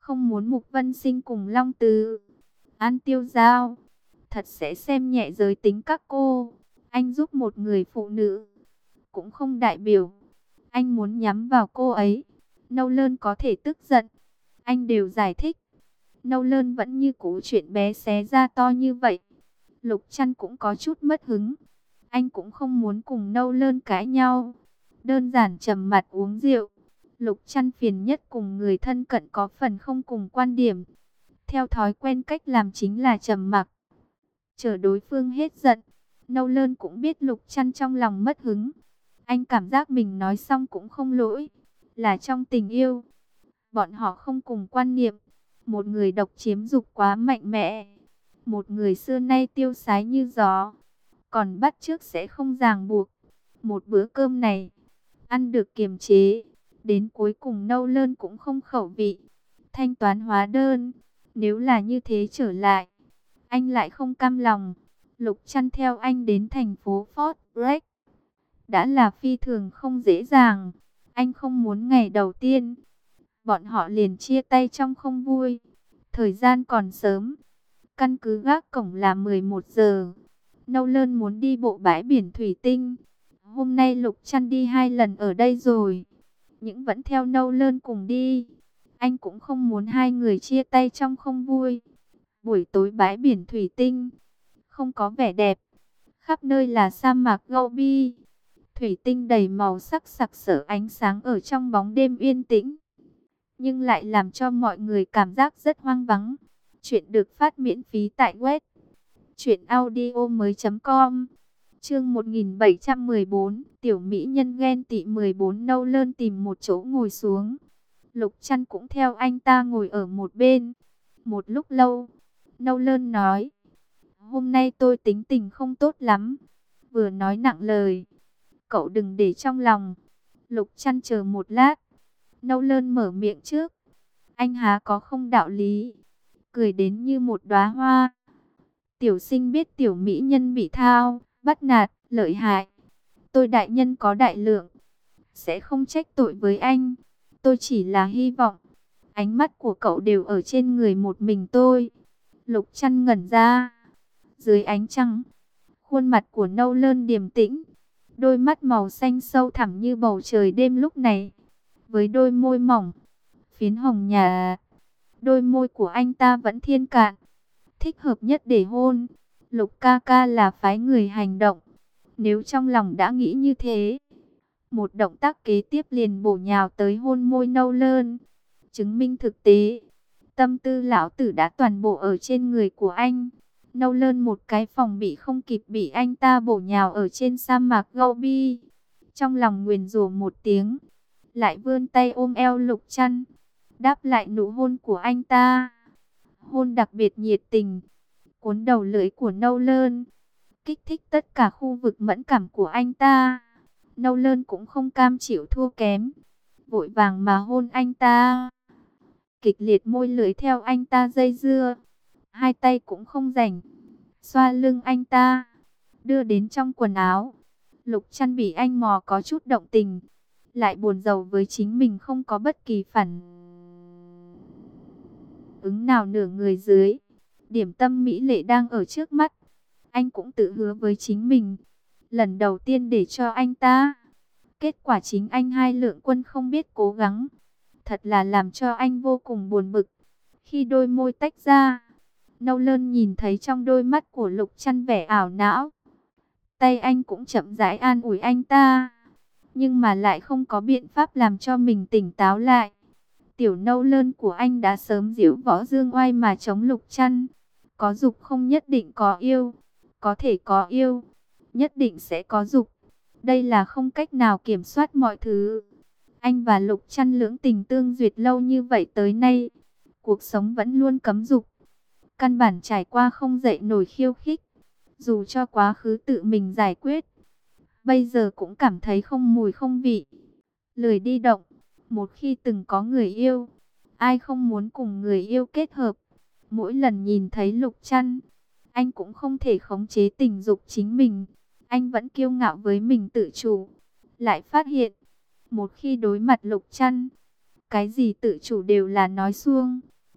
không muốn Mục Vân Sinh cùng Long Tứ An tiêu giao, thật sẽ xem nhẹ giới tính các cô. Anh giúp một người phụ nữ, cũng không đại biểu anh muốn nhắm vào cô ấy. Nâu Lơn có thể tức giận, anh đều giải thích. Nâu Lơn vẫn như cũ chuyện bé xé ra to như vậy. Lục Trăn cũng có chút mất hứng. Anh cũng không muốn cùng Nâu Lơn cãi nhau, đơn giản trầm mặt uống rượu. Lục Trăn phiền nhất cùng người thân cận có phần không cùng quan điểm. Theo thói quen cách làm chính là trầm mặc, chờ đối phương hết giận. Nâu Lơn cũng biết Lục Trăn trong lòng mất hứng. Anh cảm giác mình nói xong cũng không lỗi, là trong tình yêu. Bọn họ không cùng quan niệm. Một người độc chiếm dục quá mạnh mẽ, một người xưa nay tiêu sái như gió, còn bắt chước sẽ không ràng buộc. Một bữa cơm này, ăn được kiềm chế, đến cuối cùng Nâu Lơn cũng không khẩu vị. Thanh toán hóa đơn, nếu là như thế trở lại, anh lại không cam lòng. Lục Trăn theo anh đến thành phố Fort Bragg, đã là phi thường không dễ dàng. Anh không muốn ngày đầu tiên bọn họ liền chia tay trong không vui. Thời gian còn sớm, căn cứ gác cổng là 11 giờ. Nâu Lơn muốn đi bộ bãi biển Thủy Tinh. Hôm nay Lục Trăn đi 2 lần ở đây rồi, nhưng vẫn theo Nâu Lơn cùng đi. Anh cũng không muốn hai người chia tay trong không vui. Buổi tối bãi biển Thủy Tinh không có vẻ đẹp, khắp nơi là sa mạc Gobi. Thủy tinh đầy màu sắc sặc sỡ ánh sáng ở trong bóng đêm yên tĩnh, nhưng lại làm cho mọi người cảm giác rất hoang vắng. Chuyện được phát miễn phí tại web truyệnaudiomoi.com. Chương 1714, tiểu mỹ nhân ghen tị 14. Nâu Lơn tìm một chỗ ngồi xuống. Lục Trăn cũng theo anh ta ngồi ở một bên. Một lúc lâu, Nâu Lơn nói: "Hôm nay tôi tính tình không tốt lắm." Vừa nói nặng lời: "Cậu đừng để trong lòng." Lục Trăn chờ một lát, Nâu Lơn mở miệng trước: "Anh há có không đạo lý." Cười đến như một đóa hoa. "Tiểu sinh biết tiểu mỹ nhân bị thao, bắt nạt, lợi hại. Tôi đại nhân có đại lượng, sẽ không trách tội với anh. Tôi chỉ là hy vọng ánh mắt của cậu đều ở trên người một mình tôi." Lục Trăn ngẩn ra. Dưới ánh trăng, khuôn mặt của Nâu Lơn điềm tĩnh, đôi mắt màu xanh sâu thẳm như bầu trời đêm lúc này, với đôi môi mỏng, phiến hồng nhạt. Đôi môi của anh ta vẫn thiên cạn, thích hợp nhất để hôn. Lục ca ca là phái người hành động. Nếu trong lòng đã nghĩ như thế, một động tác kế tiếp liền bổ nhào tới hôn môi Nâu Lơn, chứng minh thực tế. Tâm tư lão tử đã toàn bộ ở trên người của anh. Nâu Lơn một cái phòng bị không kịp bị anh ta bổ nhào ở trên sa mạc Gobi. Trong lòng nguyền rủa một tiếng, lại vươn tay ôm eo Lục Trăn, đáp lại nụ hôn của anh ta. Hôn đặc biệt nhiệt tình, cuốn đầu lưỡi của Nâu Lơn, kích thích tất cả khu vực mẫn cảm của anh ta. Nâu Lơn cũng không cam chịu thua kém, vội vàng mà hôn anh ta. Kịch liệt môi lưỡi theo anh ta dây dưa, hai tay cũng không rảnh, xoa lưng anh ta, đưa đến trong quần áo. Lục Trăn bị anh mò có chút động tình, lại buồn rầu với chính mình không có bất kỳ phản ứng nào nửa người dưới. Điểm tâm mỹ lệ đang ở trước mắt, anh cũng tự hứa với chính mình, lần đầu tiên để cho anh ta. Kết quả chính anh hai lượng quân không biết cố gắng, thật là làm cho anh vô cùng buồn bực. Khi đôi môi tách ra, Nâu Lơn nhìn thấy trong đôi mắt của Lục Trăn vẻ ảo não. Tay anh cũng chậm rãi an ủi anh ta, nhưng mà lại không có biện pháp làm cho mình tỉnh táo lại. Tiểu Nâu Lơn của anh đã sớm diễu võ dương oai mà chống Lục Trăn. Có dục không nhất định có yêu, có thể có yêu, nhất định sẽ có dục. Đây là không cách nào kiểm soát mọi thứ. Anh và Lục Trăn lưỡng tình tương duyệt lâu như vậy tới nay, cuộc sống vẫn luôn cấm dục, căn bản trải qua không dậy nổi khiêu khích. Dù cho quá khứ tự mình giải quyết, bây giờ cũng cảm thấy không mùi không vị, lười đi động. Một khi từng có người yêu, ai không muốn cùng người yêu kết hợp. Mỗi lần nhìn thấy Lục Trăn, anh cũng không thể khống chế tình dục chính mình. Anh vẫn kiêu ngạo với mình tự chủ, lại phát hiện, một khi đối mặt Lục Trăn, cái gì tự chủ đều là nói suông.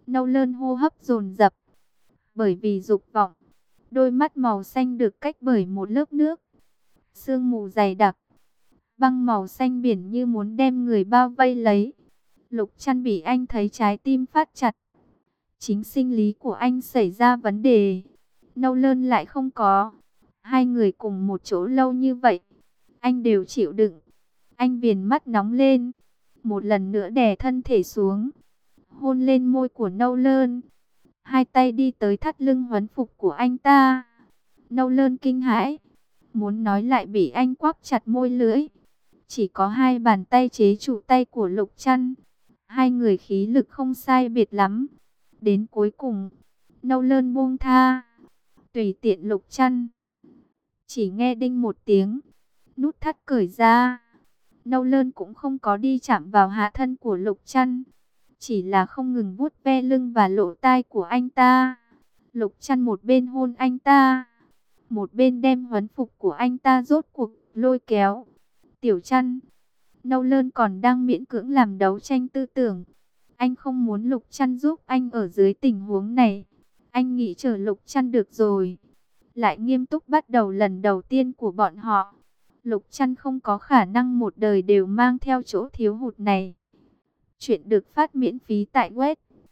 Nâu Lơn hô hấp dồn dập, bởi vì dục vọng. Đôi mắt màu xanh được cách bởi một lớp nước. Sương mù dày đặc, băng màu xanh biển như muốn đem người bao vây lấy. Lục Trăn bị anh thấy trái tim phát chặt. Chính sinh lý của anh xảy ra vấn đề, Nâu Lơn lại không có. Hai người cùng một chỗ lâu như vậy, anh đều chịu đựng. Anh viền mắt nóng lên, một lần nữa đè thân thể xuống, hôn lên môi của Nâu Lơn. Hai tay đi tới thắt lưng huấn phục của anh ta. Nâu Lơn kinh hãi, muốn nói lại bị anh quắp chặt môi lưỡi. Chỉ có hai bàn tay chế trụ tay của Lục Trăn. Hai người khí lực không sai biệt lắm. Đến cuối cùng, Nâu Lơn buông tha, tùy tiện Lục Trăn. Chỉ nghe đinh một tiếng, nút thắt cởi ra. Nâu Lơn cũng không có đi chạm vào hạ thân của Lục Trăn, chỉ là không ngừng vuốt ve lưng và lỗ tai của anh ta. Lục Trăn một bên hôn anh ta, một bên đem huấn phục của anh ta rốt cuộc lôi kéo. Tiểu Trăn, Nâu Lơn còn đang miễn cưỡng làm đấu tranh tư tưởng. Anh không muốn Lục Trăn giúp anh ở dưới tình huống này. Anh nghĩ chờ Lục Trăn được rồi, lại nghiêm túc bắt đầu lần đầu tiên của bọn họ. Lục Trăn không có khả năng một đời đều mang theo chỗ thiếu hụt này. Chuyện được phát miễn phí tại web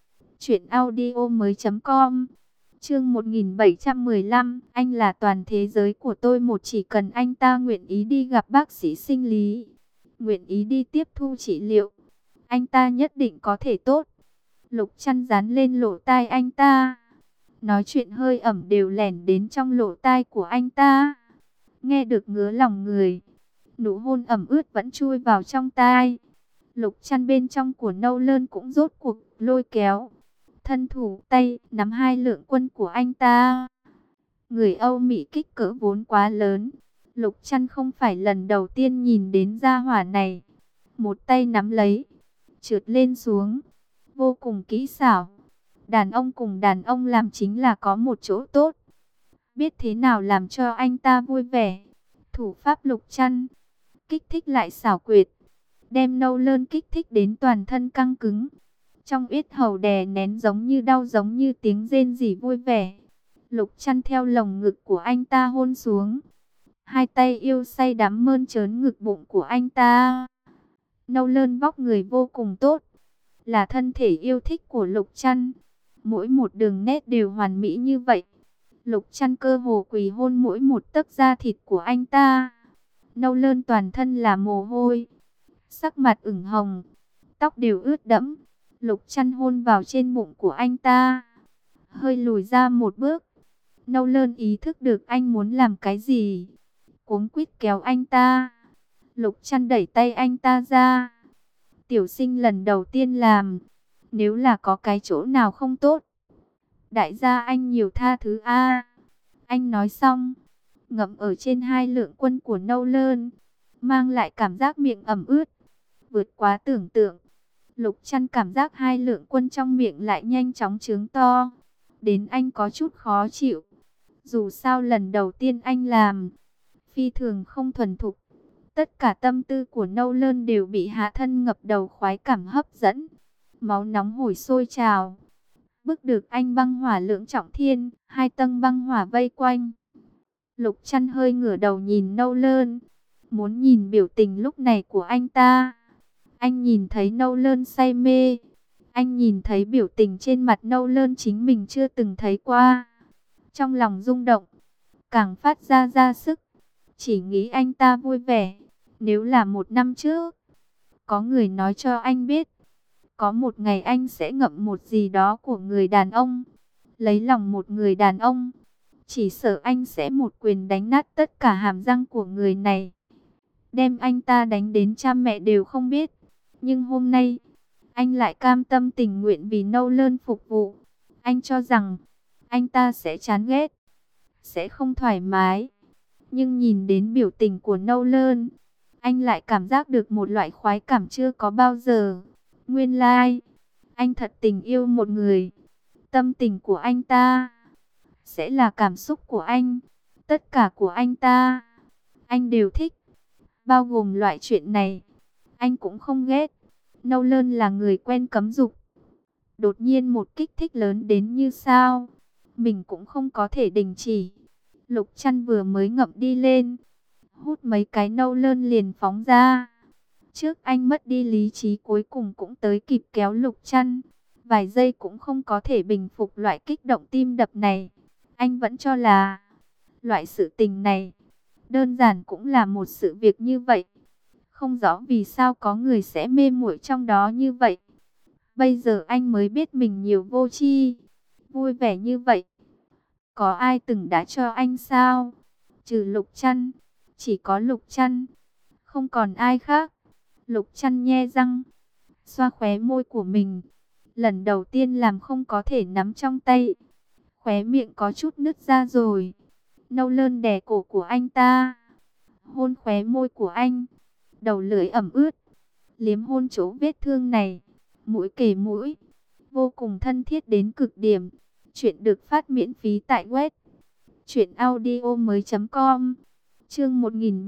truyệnaudiomoi.com. Chương 1715, anh là toàn thế giới của tôi một, chỉ cần anh ta nguyện ý đi gặp bác sĩ sinh lý, nguyện ý đi tiếp thu trị liệu, anh ta nhất định có thể tốt. Lục Trăn dán lên lỗ tai anh ta, nói chuyện hơi ẩm đều lẻn đến trong lỗ tai của anh ta. Nghe được ngứa lòng người, nụ hôn ẩm ướt vẫn chui vào trong tai. Lục Trăn bên trong của Nâu Lơn cũng rốt cuộc lôi kéo, thân thủ tay nắm hai lượng quân của anh ta. Người Âu Mỹ kích cỡ vốn quá lớn, Lục Trăn không phải lần đầu tiên nhìn đến gia hỏa này. Một tay nắm lấy, trượt lên xuống, vô cùng kỹ xảo. Đàn ông cùng đàn ông làm chính là có một chỗ tốt, biết thế nào làm cho anh ta vui vẻ. Thủ pháp Lục Trăn kích thích lại xảo quyệt, đem Nâu Lơn kích thích đến toàn thân căng cứng. Trong yết hầu đè nén giống như đau, giống như tiếng rên rỉ vui vẻ. Lục Trăn theo lồng ngực của anh ta hôn xuống, hai tay yêu say đắm mơn trớn ngực bụng của anh ta. Nâu Lơn vóc người vô cùng tốt, là thân thể yêu thích của Lục Trăn. Mỗi một đường nét đều hoàn mỹ như vậy. Lục Trăn cơ hồ quỳ hôn mỗi một tấc da thịt của anh ta. Nâu Lơn toàn thân là mồ hôi, sắc mặt ửng hồng, tóc đều ướt đẫm. Lục Trăn hôn vào trên bụng của anh ta, hơi lùi ra một bước. Nâu Lơn ý thức được anh muốn làm cái gì, cuống quýt kéo anh ta. Lục Trăn đẩy tay anh ta ra. Tiểu sinh lần đầu tiên làm, nếu là có cái chỗ nào không tốt, đại gia anh nhiều tha thứ a. Anh nói xong, ngậm ở trên hai lượng quân của Nâu Lơn, mang lại cảm giác miệng ẩm ướt, vượt quá tưởng tượng. Lục Trăn cảm giác hai lượng quân trong miệng lại nhanh chóng trướng to, đến anh có chút khó chịu. Dù sao lần đầu tiên anh làm, phi thường không thuần thục. Tất cả tâm tư của Nâu Lơn đều bị hạ thân ngập đầu khoái cảm hấp dẫn. Máu nóng hổi sôi trào, bức được anh băng hỏa lưỡng trọng thiên, hai tầng băng hỏa vây quanh. Lục Trăn hơi ngửa đầu nhìn Nâu Lơn, muốn nhìn biểu tình lúc này của anh ta. Anh nhìn thấy Nâu Lơn say mê, anh nhìn thấy biểu tình trên mặt Nâu Lơn chính mình chưa từng thấy qua. Trong lòng rung động, càng phát ra sức, chỉ nghĩ anh ta vui vẻ. Nếu là một năm trước, có người nói cho anh biết, có một ngày anh sẽ ngậm một gì đó của người đàn ông, lấy lòng một người đàn ông, chỉ sợ anh sẽ một quyền đánh nát tất cả hàm răng của người này, đem anh ta đánh đến cha mẹ đều không biết. Nhưng hôm nay, anh lại cam tâm tình nguyện vì Nâu Lơn phục vụ. Anh cho rằng anh ta sẽ chán ghét, sẽ không thoải mái. Nhưng nhìn đến biểu tình của Nâu Lơn, anh lại cảm giác được một loại khoái cảm chưa có bao giờ. Nguyên lai, anh thật tình yêu một người. Tâm tình của anh ta sẽ là cảm xúc của anh. Tất cả của anh ta, anh đều thích. Bao gồm loại chuyện này, anh cũng không ghét. Nâu Lơn là người quen cấm dục, Đột nhiên một kích thích lớn đến như sao, mình cũng không có thể đình chỉ. Lục Chăn vừa mới ngậm đi lên, hút mấy cái nâu lơn liền phóng ra. Trước anh mất đi lý trí cuối cùng cũng tới kịp kéo Lục Chăn. Vài giây cũng không có thể bình phục loại kích động tim đập này. Anh vẫn cho là loại sự tình này đơn giản cũng là một sự việc như vậy. Không rõ vì sao có người sẽ mê muội trong đó như vậy. Bây giờ anh mới biết mình nhiều vô tri, vui vẻ như vậy. Có ai từng đã cho anh sao? Trừ Lục Chăn, chỉ có Lục Chăn, không còn ai khác. Lục Chăn nhe răng, xoa khóe môi của mình. Lần đầu tiên làm không có thể nắm trong tay. Khóe miệng có chút nứt ra rồi. Nâu lơn đè cổ của anh ta. Hôn khóe môi của anh. Đầu lưỡi ẩm ướt. Liếm hôn chỗ vết thương này. Mũi kề mũi. Vô cùng thân thiết đến cực điểm. Chuyện được phát miễn phí tại web truyệnaudiomoi.com. Chương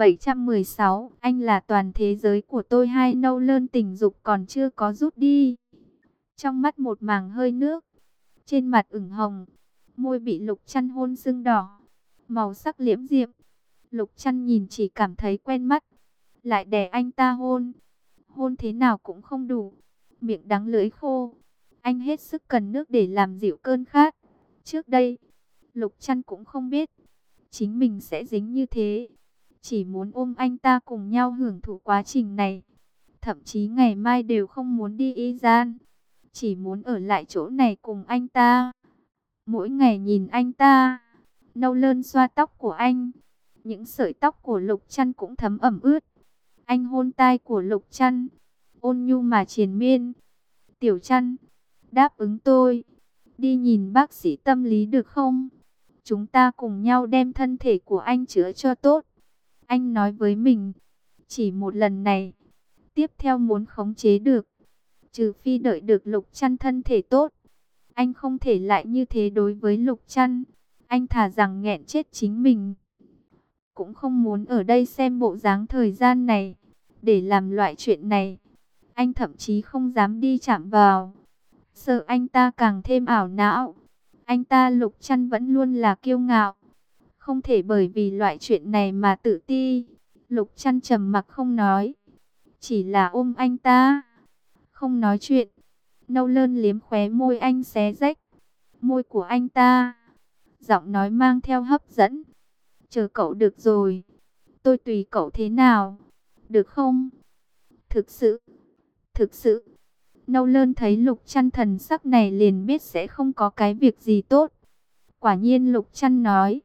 1716, anh là toàn thế giới của tôi. Hai nâu lơn tình dục còn chưa có rút đi. Trong mắt một màng hơi nước, trên mặt ửng hồng, môi bị Lục Chăn hôn sưng đỏ, màu sắc liễm diễm. Lục Chăn nhìn chỉ cảm thấy quen mắt, lại đè anh ta hôn. Hôn thế nào cũng không đủ, miệng đắng lưỡi khô. Anh hết sức cần nước để làm dịu cơn khát. Trước đây, Lục Chăn cũng không biết chính mình sẽ dính như thế. Chỉ muốn ôm anh ta cùng nhau hưởng thụ quá trình này. Thậm chí ngày mai đều không muốn đi y gian. Chỉ muốn ở lại chỗ này cùng anh ta. Mỗi ngày nhìn anh ta nâu lơn xoa tóc của anh. Những sợi tóc của Lục Chăn cũng thấm ẩm ướt. Anh hôn tai của Lục Chăn, ôn nhu mà triền miên. Tiểu Chăn, đáp ứng tôi, đi nhìn bác sĩ tâm lý được không? Chúng ta cùng nhau đem thân thể của anh chữa cho tốt. Anh nói với mình, chỉ một lần này, tiếp theo muốn khống chế được. Trừ phi đợi được Lục Chăn thân thể tốt. Anh không thể lại như thế đối với Lục Chăn. Anh thà rằng nghẹn chết chính mình, cũng không muốn ở đây xem bộ dáng thời gian này để làm loại chuyện này. Anh thậm chí không dám đi chạm vào, sợ anh ta càng thêm ảo não. Anh ta Lục Chăn vẫn luôn là kiêu ngạo, không thể bởi vì loại chuyện này mà tự ti. Lục Chăn trầm mặc không nói, chỉ là ôm anh ta, không nói chuyện. Nâu lơn liếm khóe môi anh xé rách môi của anh ta, giọng nói mang theo hấp dẫn. Chờ cậu được rồi, tôi tùy cậu thế nào, được không? Thực sự, thực sự. Nâu lơn thấy Lục Chăn thần sắc này liền biết sẽ không có cái việc gì tốt. Quả nhiên Lục Chăn nói,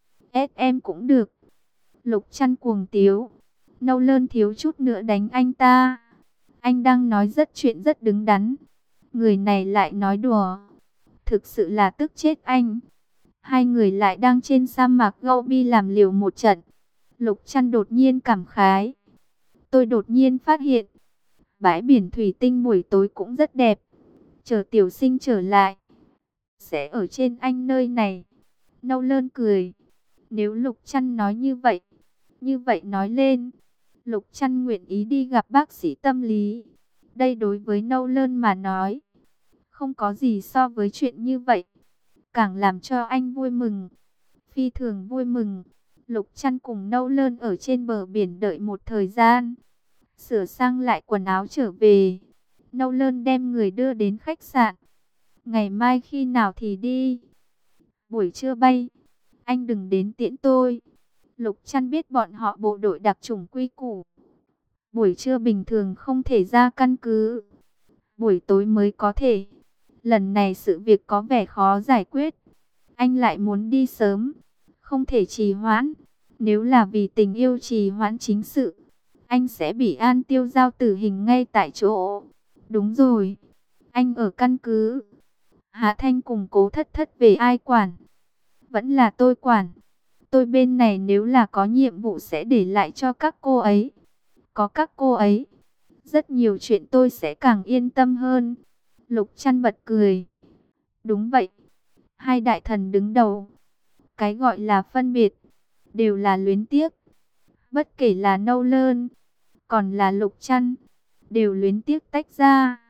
em cũng được. Lục Chăn cuồng tiếu. Nâu lơn thiếu chút nữa đánh anh ta. Anh đang nói chuyện rất đứng đắn, người này lại nói đùa, thực sự là tức chết anh. Hai người lại đang trên sa mạc Gobi làm liều một trận. Lục Chăn đột nhiên cảm khái, tôi đột nhiên phát hiện bãi biển thủy tinh buổi tối cũng rất đẹp. Chờ tiểu sinh trở lại, sẽ ở trên anh nơi này. Nâu lơn cười. Nếu Lục Chăn nói như vậy nói lên, Lục Chăn nguyện ý đi gặp bác sĩ tâm lý. Đây đối với nâu lơn mà nói, không có gì so với chuyện như vậy càng làm cho anh vui mừng, phi thường vui mừng. Lục Chăn cùng nâu lơn ở trên bờ biển đợi một thời gian, sửa sang lại quần áo trở về. Nâu lơn đem người đưa đến khách sạn. Ngày mai khi nào thì đi? Buổi trưa bay. Anh đừng đến tiễn tôi. Lục Chăn biết bọn họ bộ đội đặc chủng quy củ, buổi trưa bình thường không thể ra căn cứ, buổi tối mới có thể. Lần này sự việc có vẻ khó giải quyết, anh lại muốn đi sớm, không thể trì hoãn. Nếu là vì tình yêu trì hoãn chính sự, anh sẽ bị An Tiêu giao tử hình ngay tại chỗ. Đúng rồi, anh ở căn cứ, Hạ Thanh cùng Cố Thất Thất về ai quản? Vẫn là tôi quản. Tôi bên này nếu là có nhiệm vụ sẽ để lại cho các cô ấy. Có các cô ấy, rất nhiều chuyện tôi sẽ càng yên tâm hơn. Lục Chăn bật cười. Đúng vậy, hai đại thần đứng đầu, cái gọi là phân biệt, đều là luyến tiếc. Bất kể là nâu lơn, còn là Lục Chăn, đều luyến tiếc tách ra.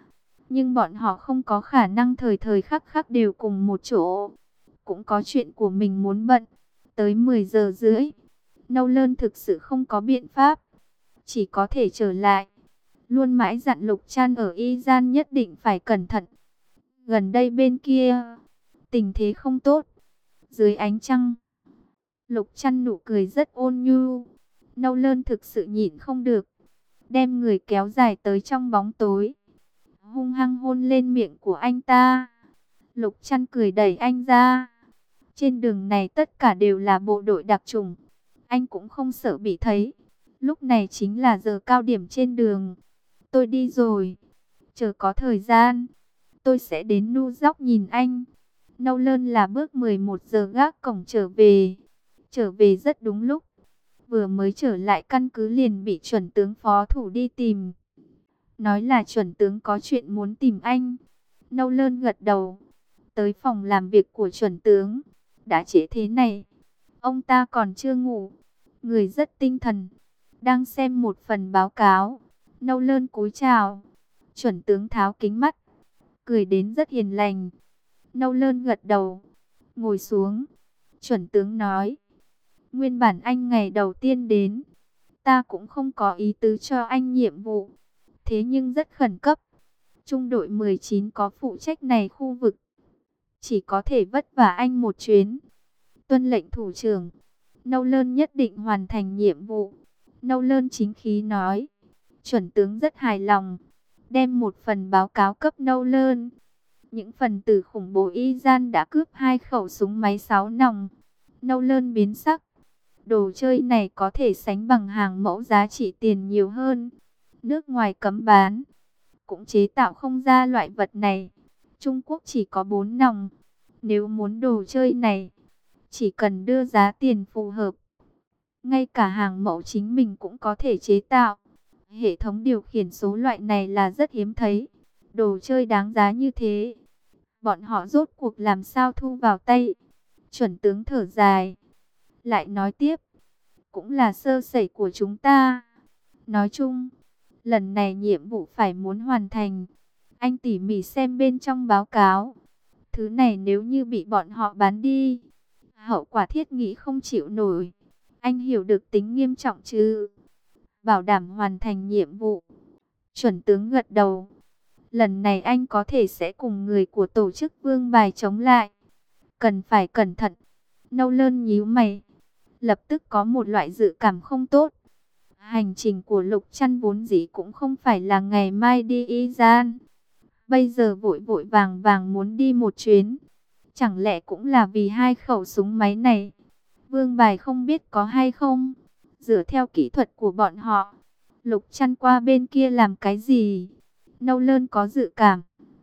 Nhưng bọn họ không có khả năng thời thời khắc khắc đều cùng một chỗ. Cũng có chuyện của mình muốn bận. Tới 10 giờ rưỡi, Nolan thực sự không có biện pháp. Chỉ có thể trở lại. Luôn mãi dặn Lục Trăn ở Y Gian nhất định phải cẩn thận. Gần đây bên kia, tình thế không tốt. Dưới ánh trăng, Lục Trăn nụ cười rất ôn nhu. Nolan thực sự nhịn không được, đem người kéo dài tới trong bóng tối, hung hăng hôn lên miệng của anh ta. Lục Trăn cười đẩy anh ra. Trên đường này tất cả đều là bộ đội đặc chủng. Anh cũng không sợ bị thấy. Lúc này chính là giờ cao điểm trên đường. Tôi đi rồi. Chờ có thời gian, tôi sẽ đến New York nhìn anh. Nolan là bước 11 giờ gác cổng trở về. Trở về rất đúng lúc. Vừa mới trở lại căn cứ liền bị chuẩn tướng phó thủ đi tìm. Nói là chuẩn tướng có chuyện muốn tìm anh. Nolan gật đầu. Tới phòng làm việc của chuẩn tướng. Đã trễ thế này, ông ta còn chưa ngủ. Người rất tinh thần. Đang xem một phần báo cáo. Nolan cúi chào. Chuẩn tướng tháo kính mắt, cười đến rất hiền lành. Nolan gật đầu, ngồi xuống. Chuẩn tướng nói, nguyên bản anh ngày đầu tiên đến, ta cũng không có ý tứ cho anh nhiệm vụ. Thế nhưng rất khẩn cấp. Trung đội 19 có phụ trách này khu vực. Chỉ có thể vất vả anh một chuyến. Tuân lệnh thủ trưởng. Nolan nhất định hoàn thành nhiệm vụ. Nolan chính khí nói. Chuẩn tướng rất hài lòng. Đem một phần báo cáo cấp Nolan. Những phần tử khủng bố Y Gian đã cướp 2 khẩu súng máy 6 nòng. Nolan biến sắc. Đồ chơi này có thể sánh bằng hàng mẫu giá trị tiền nhiều hơn. Nước ngoài cấm bán. Cũng chế tạo không ra loại vật này. Trung Quốc chỉ có 4 nòng. Nếu muốn đồ chơi này, chỉ cần đưa giá tiền phù hợp. Ngay cả hàng mẫu chính mình cũng có thể chế tạo. Hệ thống điều khiển số loại này là rất hiếm thấy. Đồ chơi đáng giá như thế, bọn họ rốt cuộc làm sao thu vào tay? Chuẩn tướng thở dài, lại nói tiếp, cũng là sơ sẩy của chúng ta. Nói chung, lần này nhiệm vụ phải muốn hoàn thành. Anh tỉ mỉ xem bên trong báo cáo. Thứ này nếu như bị bọn họ bán đi, hậu quả thiết nghĩ không chịu nổi. Anh hiểu được tính nghiêm trọng chứ? Bảo đảm hoàn thành nhiệm vụ. Chuẩn tướng gật đầu. Lần này anh có thể sẽ cùng người của tổ chức Vương Bài chống lại. Cần phải cẩn thận. Nolan nhíu mày. Lập tức có một loại dự cảm không tốt. Hành trình của Lục Trăn vốn dĩ cũng không phải là ngày mai đi Y Gian. Bây giờ vội vội vàng vàng muốn đi một chuyến. Chẳng lẽ cũng là vì 2 khẩu súng máy này? Vương Bài không biết có hay không? Dựa theo kỹ thuật của bọn họ, Lục Trăn qua bên kia làm cái gì? Nolan có dự cảm.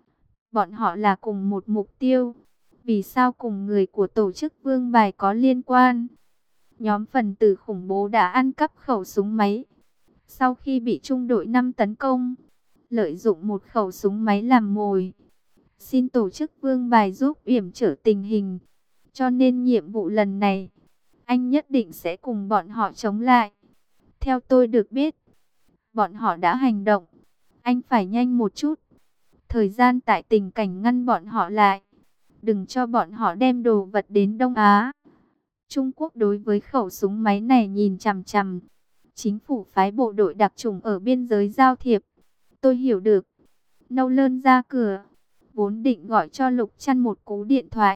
Bọn họ là cùng một mục tiêu. Vì sao cùng người của tổ chức Vương Bài có liên quan? Nhóm phần tử khủng bố đã ăn cắp khẩu súng máy. Sau khi bị trung đội 5 tấn công, lợi dụng một khẩu súng máy làm mồi. Xin tổ chức Vương Bài giúp yểm trở tình hình. Cho nên nhiệm vụ lần này, anh nhất định sẽ cùng bọn họ chống lại. Theo tôi được biết, bọn họ đã hành động. Anh phải nhanh một chút. Thời gian tại tình cảnh ngăn bọn họ lại. Đừng cho bọn họ đem đồ vật đến Đông Á. Trung Quốc đối với khẩu súng máy này nhìn chằm chằm. Chính phủ phái bộ đội đặc chủng ở biên giới giao thiệp. Tôi hiểu được. Nolan ra cửa. Vốn định gọi cho Lục Trăn một cú điện thoại,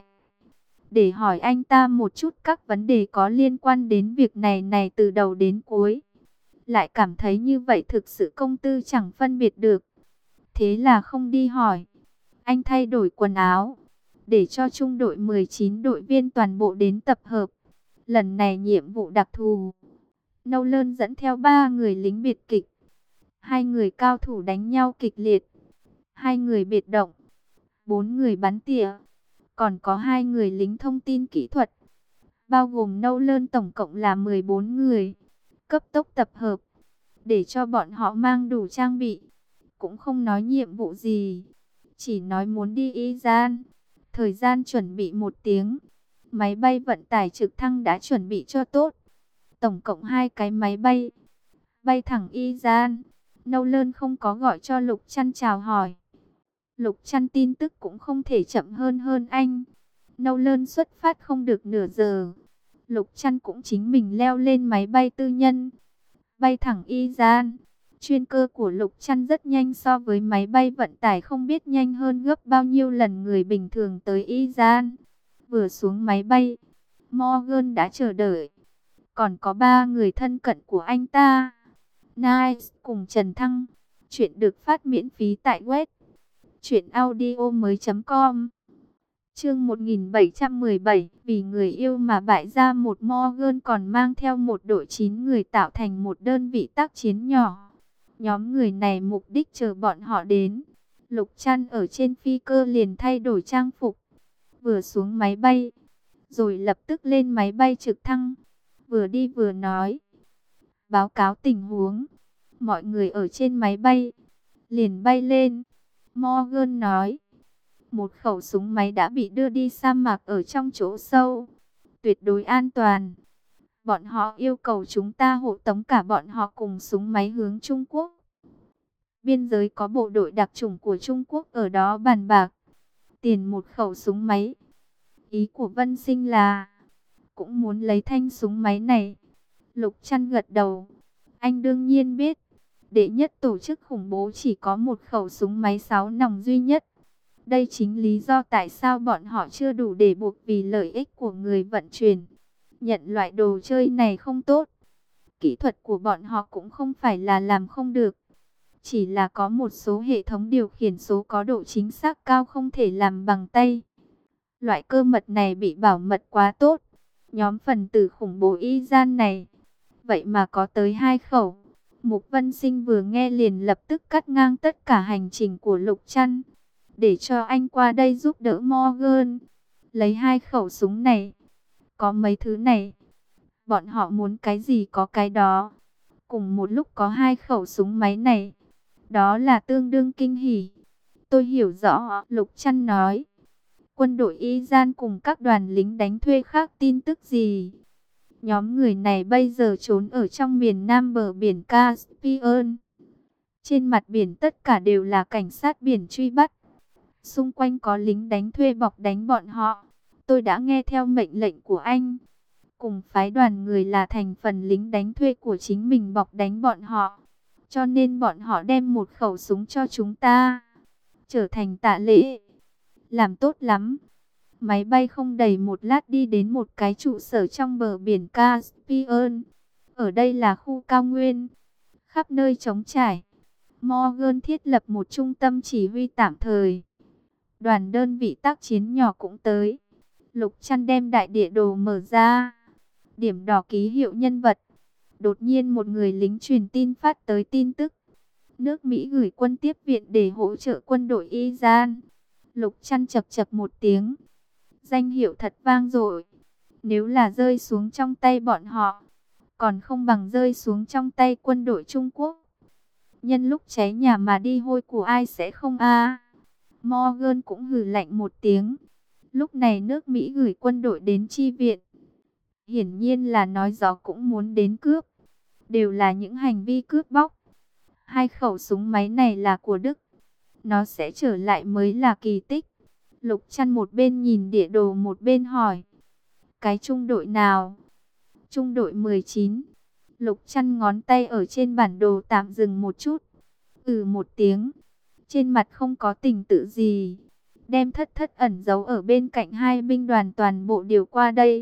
để hỏi anh ta một chút các vấn đề có liên quan đến việc này từ đầu đến cuối. Lại cảm thấy như vậy thực sự công tư chẳng phân biệt được. Thế là không đi hỏi. Anh thay đổi quần áo, để cho trung đội 19 đội viên toàn bộ đến tập hợp. Lần này nhiệm vụ đặc thù. Nolan dẫn theo 3 người lính biệt kịch. 2 người cao thủ đánh nhau kịch liệt. 2 người biệt động. 4 người bắn tỉa. Còn có 2 người lính thông tin kỹ thuật. Bao gồm Nolan tổng cộng là 14 người. Cấp tốc tập hợp, để cho bọn họ mang đủ trang bị. Cũng không nói nhiệm vụ gì, chỉ nói muốn đi Y Gian. Thời gian chuẩn bị 1 tiếng. Máy bay vận tải trực thăng đã chuẩn bị cho tốt. Tổng cộng 2 cái máy bay. Bay thẳng Y Gian. Nolan không có gọi cho Lục Trăn chào hỏi. Lục Trăn tin tức cũng không thể chậm hơn anh. Nolan xuất phát không được nửa giờ. Lục Trăn cũng chính mình leo lên máy bay tư nhân, bay thẳng Iran. Chuyên cơ của Lục Trăn rất nhanh, so với máy bay vận tải không biết nhanh hơn gấp bao nhiêu lần người bình thường tới Iran. Vừa xuống máy bay, Morgan đã chờ đợi. Còn có 3 người thân cận của anh ta, Nice cùng Trần Thăng. Chuyện được phát miễn phí tại web truyệnaudiomoi.com. Chương 1717, vì người yêu mà bại gia một. Morgan còn mang theo một đội 9 người tạo thành một đơn vị tác chiến nhỏ. Nhóm người này mục đích chờ bọn họ đến. Lục Trăn ở trên phi cơ liền thay đổi trang phục, vừa xuống máy bay, rồi lập tức lên máy bay trực thăng, vừa đi vừa nói, báo cáo tình huống. Mọi người ở trên máy bay liền bay lên. Morgan nói, một khẩu súng máy đã bị đưa đi sa mạc ở trong chỗ sâu, tuyệt đối an toàn. Bọn họ yêu cầu chúng ta hộ tống cả bọn họ cùng súng máy hướng Trung Quốc. Biên giới có bộ đội đặc chủng của Trung Quốc ở đó bàn bạc tiền một khẩu súng máy. Ý của Vân Sinh là cũng muốn lấy thanh súng máy này. Lục Trăn gật đầu. Anh đương nhiên biết, đệ nhất tổ chức khủng bố chỉ có một khẩu súng máy 6 nòng duy nhất. Đây chính lý do tại sao bọn họ chưa đủ để buộc, vì lợi ích của người vận chuyển. Nhận loại đồ chơi này không tốt. Kỹ thuật của bọn họ cũng không phải là làm không được, chỉ là có một số hệ thống điều khiển số có độ chính xác cao không thể làm bằng tay. Loại cơ mật này bị bảo mật quá tốt. Nhóm phần tử khủng bố Iran này vậy mà có tới 2 khẩu. Mục Vân Sinh vừa nghe liền lập tức cắt ngang tất cả hành trình của Lục Trăn, để cho anh qua đây giúp đỡ Morgan. Lấy 2 khẩu súng này, có mấy thứ này, bọn họ muốn cái gì có cái đó. Cùng một lúc có 2 khẩu súng máy này, đó là tương đương kinh hỉ. Tôi hiểu rõ, Lục Trăn nói. Quân đội Iran cùng các đoàn lính đánh thuê khác tin tức gì? Nhóm người này bây giờ trốn ở trong miền Nam bờ biển Caspian. Trên mặt biển tất cả đều là cảnh sát biển truy bắt. Xung quanh có lính đánh thuê bọc đánh bọn họ. Tôi đã nghe theo mệnh lệnh của anh, cùng phái đoàn người là thành phần lính đánh thuê của chính mình bọc đánh bọn họ. Cho nên bọn họ đem một khẩu súng cho chúng ta, trở thành tạ lễ. Làm tốt lắm. Máy bay không đầy một lát đi đến một cái trụ sở trong bờ biển Caspian. Ở đây là khu cao nguyên, khắp nơi trống trải. Morgan thiết lập một trung tâm chỉ huy tạm thời. Đoàn đơn vị tác chiến nhỏ cũng tới. Lục Trăn đem đại địa đồ mở ra, điểm đỏ ký hiệu nhân vật. Đột nhiên một người lính truyền tin phát tới tin tức. Nước Mỹ gửi quân tiếp viện để hỗ trợ quân đội Iran. Lục Trăn chập chập một tiếng. Danh hiệu thật vang dội. Nếu là rơi xuống trong tay bọn họ, còn không bằng rơi xuống trong tay quân đội Trung Quốc. Nhân lúc cháy nhà mà đi hôi của ai sẽ không a? Morgan cũng hừ lạnh một tiếng. Lúc này nước Mỹ gửi quân đội đến chi viện, hiển nhiên là nói gió cũng muốn đến cướp. Đều là những hành vi cướp bóc. 2 khẩu súng máy này là của Đức, nó sẽ trở lại mới là kỳ tích. Lục Trăn một bên nhìn địa đồ một bên hỏi, cái trung đội nào? Trung đội 19. Lục Trăn ngón tay ở trên bản đồ tạm dừng một chút, một tiếng, trên mặt không có tình tự gì. Đem thất thất ẩn giấu ở bên cạnh 2 binh đoàn toàn bộ điều qua đây.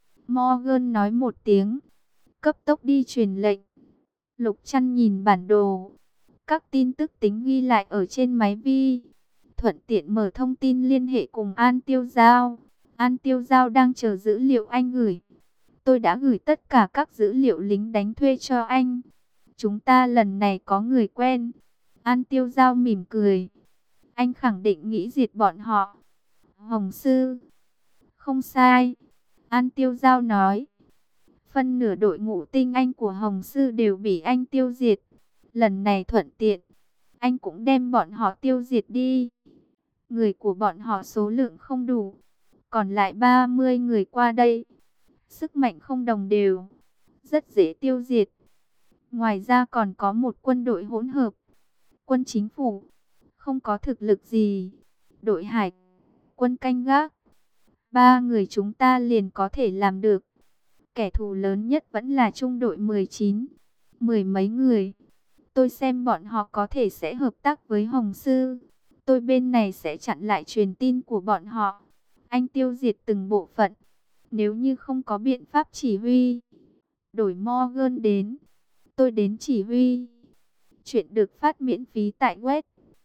Morgan nói một tiếng, cấp tốc đi truyền lệnh. Lục Trăn nhìn bản đồ, các tin tức tính ghi lại ở trên máy vi, thuận tiện mở thông tin liên hệ cùng An Tiêu Giao. An Tiêu Giao đang chờ dữ liệu anh gửi. Tôi đã gửi tất cả các dữ liệu lính đánh thuê cho anh. Chúng ta lần này có người quen. An Tiêu Giao mỉm cười. Anh khẳng định nghĩ diệt bọn họ. Hồng Sư. Không sai. An Tiêu Giao nói. Phân nửa đội ngũ tinh anh của Hồng Sư đều bị anh tiêu diệt. Lần này thuận tiện, anh cũng đem bọn họ tiêu diệt đi. Người của bọn họ số lượng không đủ, còn lại 30 người qua đây. Sức mạnh không đồng đều, rất dễ tiêu diệt. Ngoài ra còn có một quân đội hỗn hợp, quân chính phủ. không có thực lực gì. Đội hải quân canh gác, 3 người chúng ta liền có thể làm được. Kẻ thù lớn nhất vẫn là trung đội 19, 10 mấy người. Tôi xem bọn họ có thể sẽ hợp tác với Hồng Sư. Tôi bên này sẽ chặn lại truyền tin của bọn họ. Anh tiêu diệt từng bộ phận. Nếu như không có biện pháp chỉ huy, đổi Morgan đến. Tôi đến chỉ huy. Chuyện được phát miễn phí tại web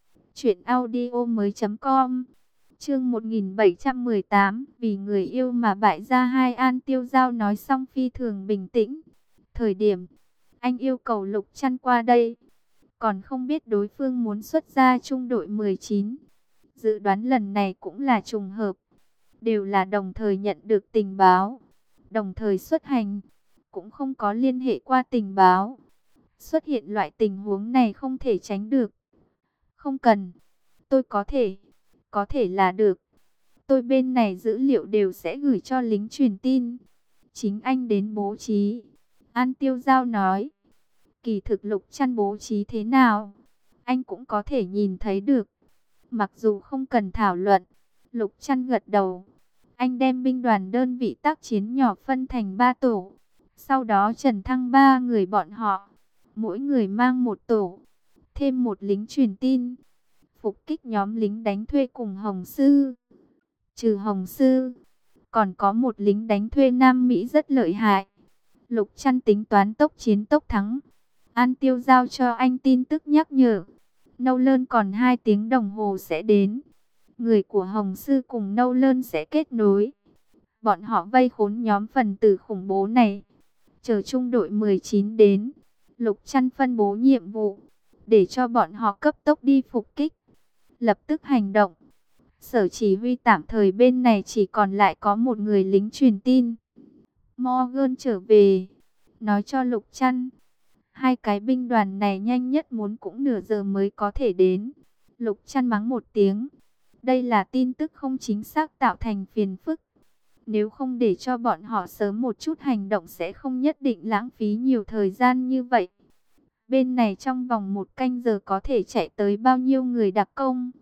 truyệnaudiomoi.com. Chương 1718, vì người yêu mà bại gia hai. An Tiêu Giao nói xong phi thường bình tĩnh. Thời điểm anh yêu cầu Lục Trăn qua đây, còn không biết đối phương muốn xuất ra trung đội 19. Dự đoán lần này cũng là trùng hợp, đều là đồng thời nhận được tình báo, đồng thời xuất hành, cũng không có liên hệ qua tình báo. Xuất hiện loại tình huống này không thể tránh được. Không cần, tôi có thể là được. Tôi bên này dữ liệu đều sẽ gửi cho lính truyền tin. Chính anh đến bố trí. An Tiêu Giao nói. Kỳ thực Lục Trăn bố trí thế nào, anh cũng có thể nhìn thấy được. Mặc dù không cần thảo luận, Lục Trăn gật đầu. Anh đem binh đoàn đơn vị tác chiến nhỏ phân thành 3 tổ. Sau đó trần thăng 3 người bọn họ. Mỗi người mang một tổ. Thêm một lính truyền tin. Phục kích nhóm lính đánh thuê cùng Hồng Sư. Trừ Hồng Sư, còn có một lính đánh thuê Nam Mỹ rất lợi hại. Lục Trăn tính toán tốc chiến tốc thắng. An Tiêu giao cho anh tin tức nhắc nhở. Nâu Lơn còn 2 tiếng đồng hồ sẽ đến. Người của Hồng Sư cùng Nâu Lơn sẽ kết nối. Bọn họ vây khốn nhóm phần tử khủng bố này. Chờ trung đội 19 đến, Lục Trăn phân bố nhiệm vụ, để cho bọn họ cấp tốc đi phục kích. Lập tức hành động. Sở chỉ huy tạm thời bên này chỉ còn lại có một người lính truyền tin. Morgan trở về, nói cho Lục Trăn, 2 cái binh đoàn này nhanh nhất muốn cũng nửa giờ mới có thể đến. Lục Trăn mắng một tiếng. Đây là tin tức không chính xác tạo thành phiền phức. Nếu không để cho bọn họ sớm một chút hành động sẽ không nhất định lãng phí nhiều thời gian như vậy. Bên này trong vòng 1 canh giờ có thể chạy tới bao nhiêu người đặc công?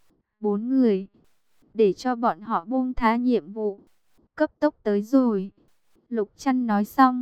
4 người. Để cho bọn họ buông tha nhiệm vụ. Cấp tốc tới rồi. Lục Trăn nói xong,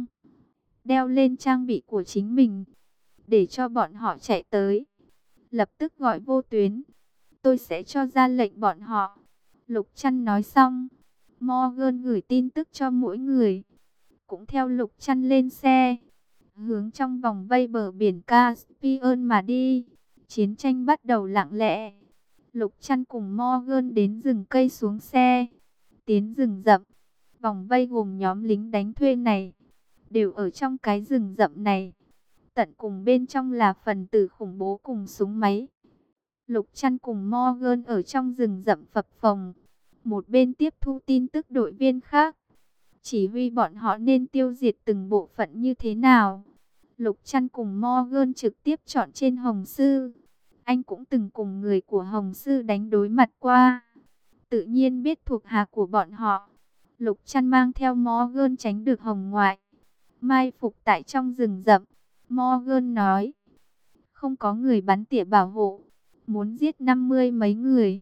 đeo lên trang bị của chính mình, để cho bọn họ chạy tới. Lập tức gọi vô tuyến. Tôi sẽ cho ra lệnh bọn họ. Lục Trăn nói xong, Morgan gửi tin tức cho mỗi người. Cũng theo Lục Trăn lên xe, hướng trong vòng vây bờ biển Caspian mà đi. Chiến tranh bắt đầu lặng lẽ. Lục Trăn cùng Morgan đến rừng cây xuống xe. Tiến rừng rậm. Vòng vây gồm nhóm lính đánh thuê này đều ở trong cái rừng rậm này. Tận cùng bên trong là phần tử khủng bố cùng súng máy. Lục Trăn cùng Morgan ở trong rừng rậm phập phồng. Một bên tiếp thu tin tức đội viên khác, chỉ huy bọn họ nên tiêu diệt từng bộ phận như thế nào. Lục Trăn cùng Morgan trực tiếp chọn trên Hồng Sư. Anh cũng từng cùng người của Hồng Sư đánh đối mặt qua, tự nhiên biết thuộc hạ của bọn họ. Lục Trăn mang theo Morgan tránh được Hồng ngoại, mai phục tại trong rừng rậm. Morgan nói, không có người bắn tỉa bảo hộ, muốn giết 50 mấy người,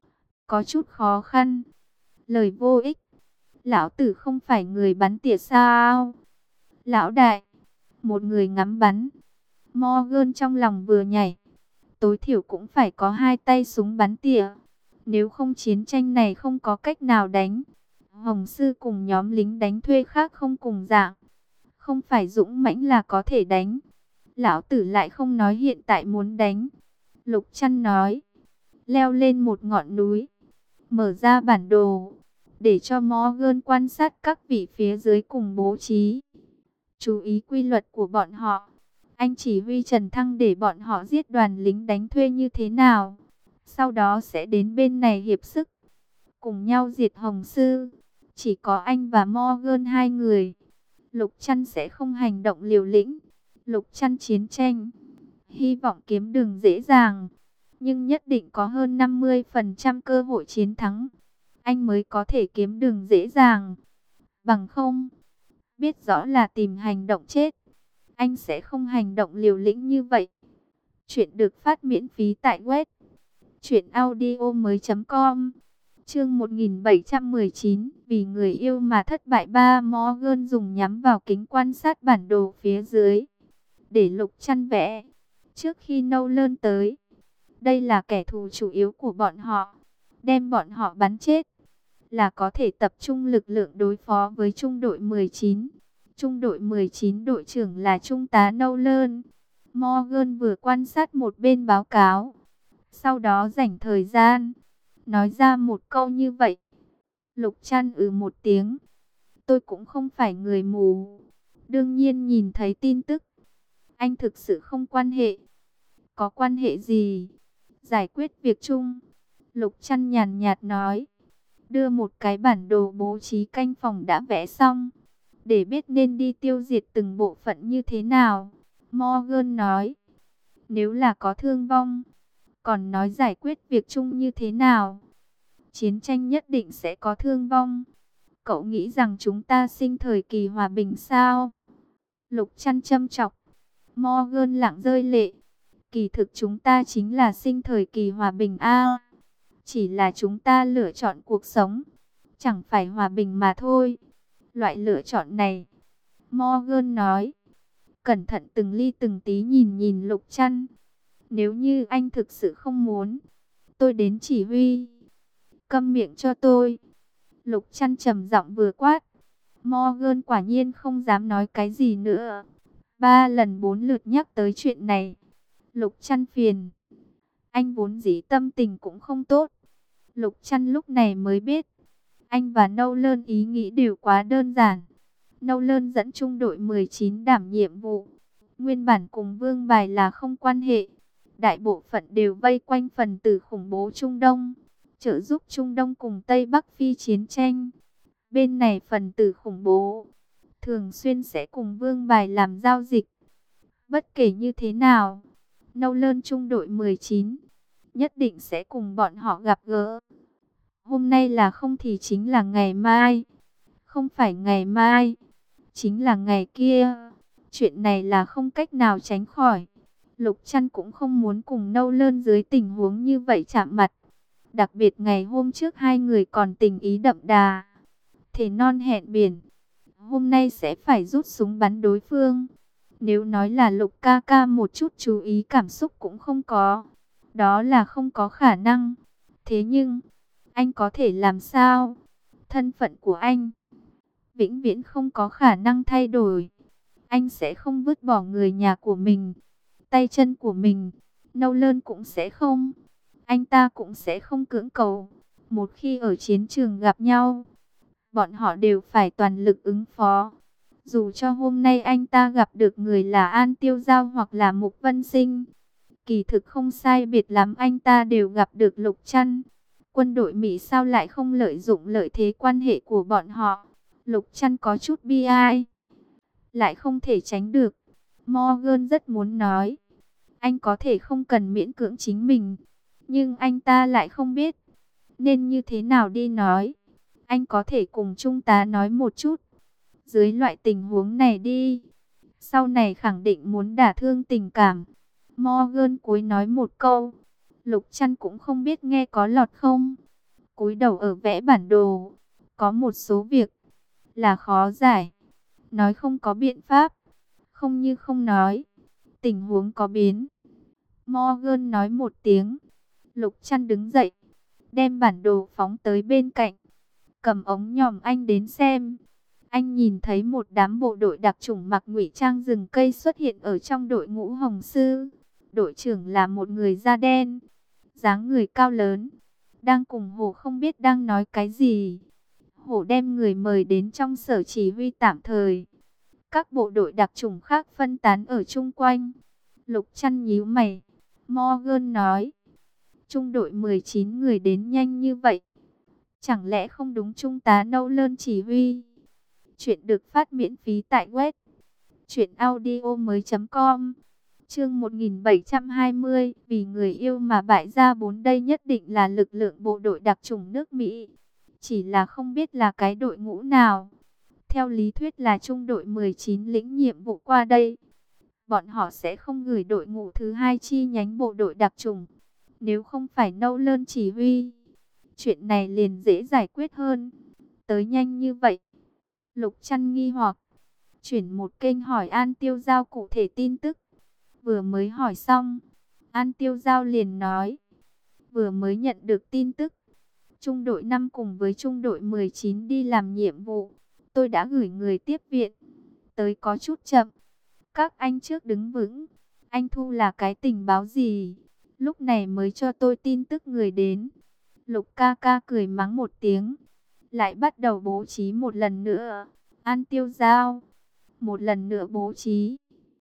có chút khó khăn. Lời vô ích, lão tử không phải người bắn tỉa sao? Lão đại, một người ngắm bắn. Morgan trong lòng vừa nhảy, tối thiểu cũng phải có 2 tay súng bắn tỉa. Nếu không chiến tranh này không có cách nào đánh. Hồng Sư cùng nhóm lính đánh thuê khác không cùng dạng. Không phải dũng mãnh là có thể đánh. Lão tử lại không nói hiện tại muốn đánh. Lục Trăn nói, leo lên một ngọn núi, mở ra bản đồ, để cho Morgan quan sát các vị phía dưới cùng bố trí. Chú ý quy luật của bọn họ. Anh chỉ huy Trần Thăng để bọn họ giết đoàn lính đánh thuê như thế nào. Sau đó sẽ đến bên này hiệp sức, cùng nhau diệt Hồng Sư. Chỉ có anh và Morgan 2 người. Lục Trăn sẽ không hành động liều lĩnh. Lục Trăn chiến tranh, hy vọng kiếm đường dễ dàng, nhưng nhất định có hơn 50% cơ hội chiến thắng. Anh mới có thể kiếm đường dễ dàng. Bằng không, biết rõ là tìm hành động chết, anh sẽ không hành động liều lĩnh như vậy. Chuyện được phát miễn phí tại web Chuyện audio mới.com. Chương 1719, vì người yêu mà thất bại. Morgan dùng nhắm vào kính quan sát bản đồ phía dưới, để Lục Trăn vẽ. Trước khi Nolan tới, đây là kẻ thù chủ yếu của bọn họ. Đem bọn họ bắn chết, là có thể tập trung lực lượng đối phó với trung đội 19. Trung đội 19 đội trưởng là Trung tá Nolan. Morgan vừa quan sát một bên báo cáo, sau đó dành thời gian nói ra một câu như vậy. Lục Trăn một tiếng. Tôi cũng không phải người mù, đương nhiên nhìn thấy tin tức. Anh thực sự không quan hệ. Có quan hệ gì? Giải quyết việc chung. Lục Trăn nhàn nhạt nói, đưa một cái bản đồ bố trí canh phòng đã vẽ xong, để biết nên đi tiêu diệt từng bộ phận như thế nào. Morgan nói, nếu là có thương vong, còn nói giải quyết việc chung như thế nào? Chiến tranh nhất định sẽ có thương vong. Cậu nghĩ rằng chúng ta sinh thời kỳ hòa bình sao? Lục Trăn châm chọc. Morgan lặng rơi lệ. Kỳ thực chúng ta chính là sinh thời kỳ hòa bình a. Chỉ là chúng ta lựa chọn cuộc sống, chẳng phải hòa bình mà thôi. Loại lựa chọn này, Morgan nói, cẩn thận từng ly từng tí nhìn Lục Trăn. Nếu như anh thực sự không muốn, tôi đến chỉ huy. Câm miệng cho tôi. Lục Trăn trầm giọng vừa quát. Morgan quả nhiên không dám nói cái gì nữa. 3 lần 4 lượt nhắc tới chuyện này. Lục Trăn phiền. Anh vốn dĩ tâm tình cũng không tốt. Lục Trăn lúc này mới biết, anh và Nolan ý nghĩ đều quá đơn giản. Nolan dẫn trung đội 19 đảm nhiệm vụ. Nguyên bản cùng Vương Bài là không quan hệ. Đại bộ phận đều vây quanh phần tử khủng bố Trung Đông, trợ giúp Trung Đông cùng Tây Bắc Phi chiến tranh. Bên này phần tử khủng bố thường xuyên sẽ cùng Vương Bài làm giao dịch. Bất kể như thế nào, Nolan trung đội 19 nhất định sẽ cùng bọn họ gặp gỡ. Hôm nay là không thì chính là ngày mai. Không phải ngày mai, chính là ngày kia. Chuyện này là không cách nào tránh khỏi. Lục Trăn cũng không muốn cùng Nolan dưới tình huống như vậy chạm mặt. Đặc biệt ngày hôm trước hai người còn tình ý đậm đà, thề non hẹn biển. Hôm nay sẽ phải rút súng bắn đối phương. Nếu nói là Lục ca ca một chút chú ý cảm xúc cũng không có, đó là không có khả năng. Thế nhưng, anh có thể làm sao? Thân phận của anh vĩnh viễn không có khả năng thay đổi. Anh sẽ không vứt bỏ người nhà của mình, tay chân của mình. Nolan cũng sẽ không. Anh ta cũng sẽ không cưỡng cầu. Một khi ở chiến trường gặp nhau, bọn họ đều phải toàn lực ứng phó. Dù cho hôm nay anh ta gặp được người là An Tiêu Giao hoặc là Mục Vân Sinh, kỳ thực không sai biệt lắm anh ta đều gặp được Lục Trăn. Quân đội Mỹ sao lại không lợi dụng lợi thế quan hệ của bọn họ? Lục Trăn có chút bi ai, lại không thể tránh được. Morgan rất muốn nói, anh có thể không cần miễn cưỡng chính mình, nhưng anh ta lại không biết nên như thế nào đi nói. Anh có thể cùng Trung tá nói một chút. Dưới loại tình huống này đi, sau này khẳng định muốn đả thương tình cảm. Morgan cúi nói một câu. Lục Trăn cũng không biết nghe có lọt không. Cúi đầu ở vẽ bản đồ. Có một số việc là khó giải. Nói không có biện pháp, không như không nói. Tình huống có biến. Morgan nói một tiếng. Lục Trăn đứng dậy, đem bản đồ phóng tới bên cạnh, cầm ống nhòm anh đến xem. Anh nhìn thấy một đám bộ đội đặc chủng mặc ngụy trang rừng cây xuất hiện ở trong đội ngũ Hồng Sư. Đội trưởng là một người da đen, dáng người cao lớn, đang cùng Hổ không biết đang nói cái gì. Hổ đem người mời đến trong sở chỉ huy tạm thời. Các bộ đội đặc chủng khác phân tán ở chung quanh. Lục Trăn nhíu mày. Morgan nói, trung đội 19 người đến nhanh như vậy, chẳng lẽ không đúng Trung tá Nolan chỉ huy? Chuyện được phát miễn phí tại web truyệnaudiomoi.com. Chương 1720, vì người yêu mà bại gia 4. Đây nhất định là lực lượng bộ đội đặc chủng nước Mỹ, chỉ là không biết là cái đội ngũ nào. Theo lý thuyết là trung đội 19 lĩnh nhiệm vụ qua đây, bọn họ sẽ không gửi đội ngũ thứ hai chi nhánh bộ đội đặc chủng. Nếu không phải Nâu Lơn chỉ huy, chuyện này liền dễ giải quyết hơn. Tới nhanh như vậy. Lục Trăn nghi hoặc, chuyển một kênh hỏi An Tiêu Giao cụ thể tin tức. Vừa mới hỏi xong, An Tiêu Giao liền nói, vừa mới nhận được tin tức. Trung đội 5 cùng với trung đội 19 đi làm nhiệm vụ. Tôi đã gửi người tiếp viện. Tới có chút chậm. Các anh trước đứng vững. Anh thu là cái tình báo gì? Lúc này mới cho tôi tin tức người đến. Lục ca ca cười mắng một tiếng. Lại bắt đầu bố trí một lần nữa. An Tiêu Giao. Một lần nữa bố trí.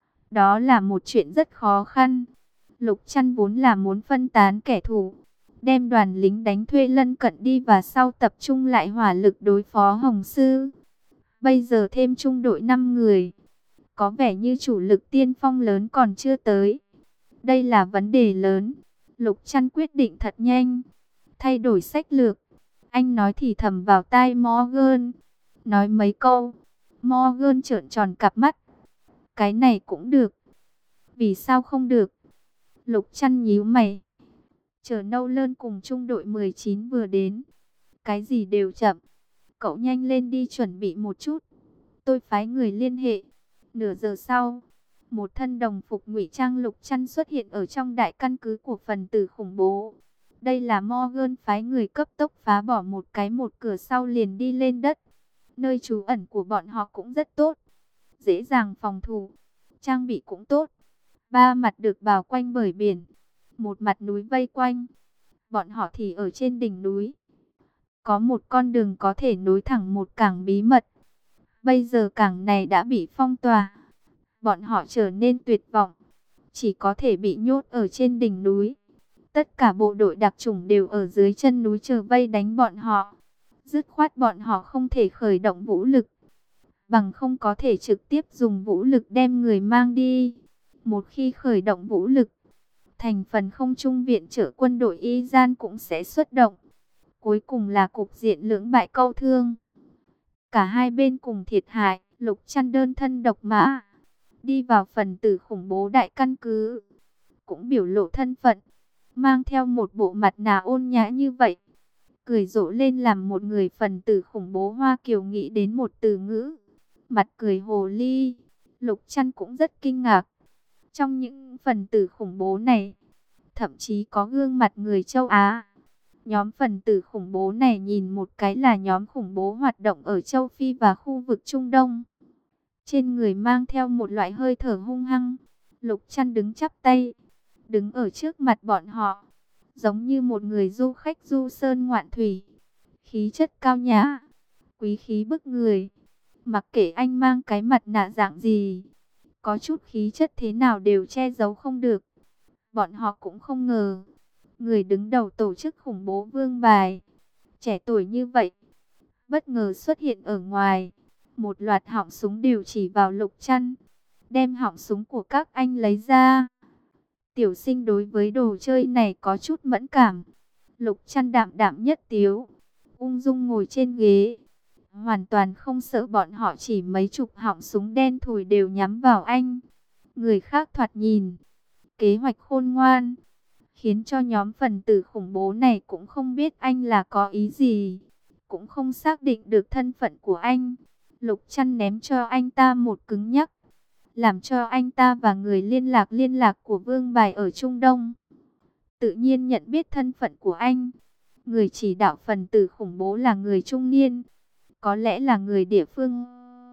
Đó là một chuyện rất khó khăn. Lục Trăn vốn là muốn phân tán kẻ thù, đem đoàn lính đánh thuê lân cận đi và sau tập trung lại hỏa lực đối phó Hồng Sư. Bây giờ thêm trung đội 5 người. Có vẻ như chủ lực tiên phong lớn còn chưa tới. Đây là vấn đề lớn. Lục Trăn quyết định thật nhanh. Thay đổi sách lược. Anh nói thì thầm vào tai Morgan. Nói mấy câu. Morgan trợn tròn cặp mắt. Cái này cũng được. Vì sao không được? Lục Trăn nhíu mày. Chờ Nâu Lơn cùng trung đội 19 vừa đến. Cái gì đều chậm. Cậu nhanh lên đi chuẩn bị một chút. Tôi phái người liên hệ. Nửa giờ sau, một thân đồng phục ngụy trang Lục Trăn xuất hiện ở trong đại căn cứ của phần tử khủng bố. Đây là Morgan phái người cấp tốc phá bỏ một cửa sau liền đi lên đất. Nơi trú ẩn của bọn họ cũng rất tốt. Dễ dàng phòng thủ. Trang bị cũng tốt. Ba mặt được bao quanh bởi biển. Một mặt núi vây quanh. Bọn họ thì ở trên đỉnh núi. Có một con đường có thể nối thẳng một cảng bí mật. Bây giờ cảng này đã bị phong tỏa. Bọn họ trở nên tuyệt vọng. Chỉ có thể bị nhốt ở trên đỉnh núi. Tất cả bộ đội đặc chủng đều ở dưới chân núi chờ vây đánh bọn họ. Dứt khoát bọn họ không thể khởi động vũ lực. Bằng không có thể trực tiếp dùng vũ lực đem người mang đi. Một khi khởi động vũ lực, thành phần không trung viện trợ quân đội Iran cũng sẽ xuất động. Cuối cùng là cục diện lưỡng bại câu thương. Cả hai bên cùng thiệt hại. Lục Trăn đơn thân độc mã đi vào phần tử khủng bố đại căn cứ, cũng biểu lộ thân phận, mang theo một bộ mặt nạ ôn nhã như vậy, cười rộ lên làm một người phần tử khủng bố Hoa Kiều nghĩ đến một từ ngữ, mặt cười hồ ly. Lục Trăn cũng rất kinh ngạc. Trong những phần tử khủng bố này, thậm chí có gương mặt người châu Á. Nhóm phần tử khủng bố này nhìn một cái là nhóm khủng bố hoạt động ở châu Phi và khu vực Trung Đông. Trên người mang theo một loại hơi thở hung hăng. Lục Trăn đứng chắp tay, đứng ở trước mặt bọn họ, giống như một người du khách du sơn ngoạn thủy. Khí chất cao nhã, quý khí bức người. Mặc kệ anh mang cái mặt nạ dạng gì, có chút khí chất thế nào đều che giấu không được. Bọn họ cũng không ngờ, người đứng đầu tổ chức khủng bố Vương Bài, trẻ tuổi như vậy, bất ngờ xuất hiện ở ngoài. Một loạt họng súng đều chỉ vào Lục Trăn. Đem họng súng của các anh lấy ra. Tiểu sinh đối với đồ chơi này có chút mẫn cảm. Lục Trăn đạm đạm nhất tiếu, ung dung ngồi trên ghế, hoàn toàn không sợ bọn họ chỉ mấy chục họng súng đen thùi đều nhắm vào anh. Người khác thoạt nhìn kế hoạch khôn ngoan, khiến cho nhóm phần tử khủng bố này cũng không biết anh là có ý gì, cũng không xác định được thân phận của anh. Lục Trăn ném cho anh ta một cứng nhắc, làm cho anh ta và người liên lạc của Vương Bài ở Trung Đông tự nhiên nhận biết thân phận của anh. Người chỉ đạo phần tử khủng bố là người trung niên, có lẽ là người địa phương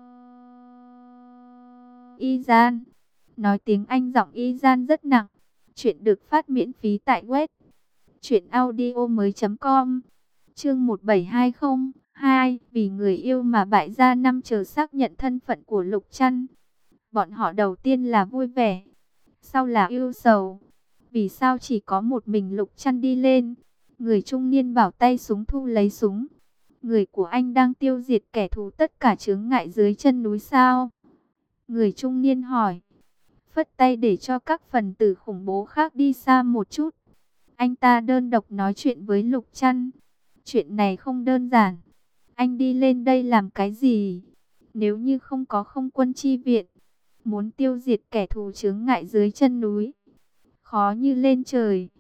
Iran, nói tiếng Anh, giọng Iran rất nặng. Chuyện được phát miễn phí tại web truyệnaudiomoi.com. Chương 17202, vì người yêu mà bại gia năm chờ xác nhận thân phận của Lục Trăn. Bọn họ đầu tiên là vui vẻ, sau là ưu sầu. Vì sao chỉ có một mình Lục Trăn đi lên? Người trung niên bảo tay súng thu lấy súng. Người của anh đang tiêu diệt kẻ thù tất cả chướng ngại dưới chân núi sao? Người trung niên hỏi. Phất tay để cho các phần tử khủng bố khác đi xa một chút. Anh ta đơn độc nói chuyện với Lục Trăn. Chuyện này không đơn giản. Anh đi lên đây làm cái gì? Nếu như không có không quân chi viện, muốn tiêu diệt kẻ thù chướng ngại dưới chân núi, khó như lên trời.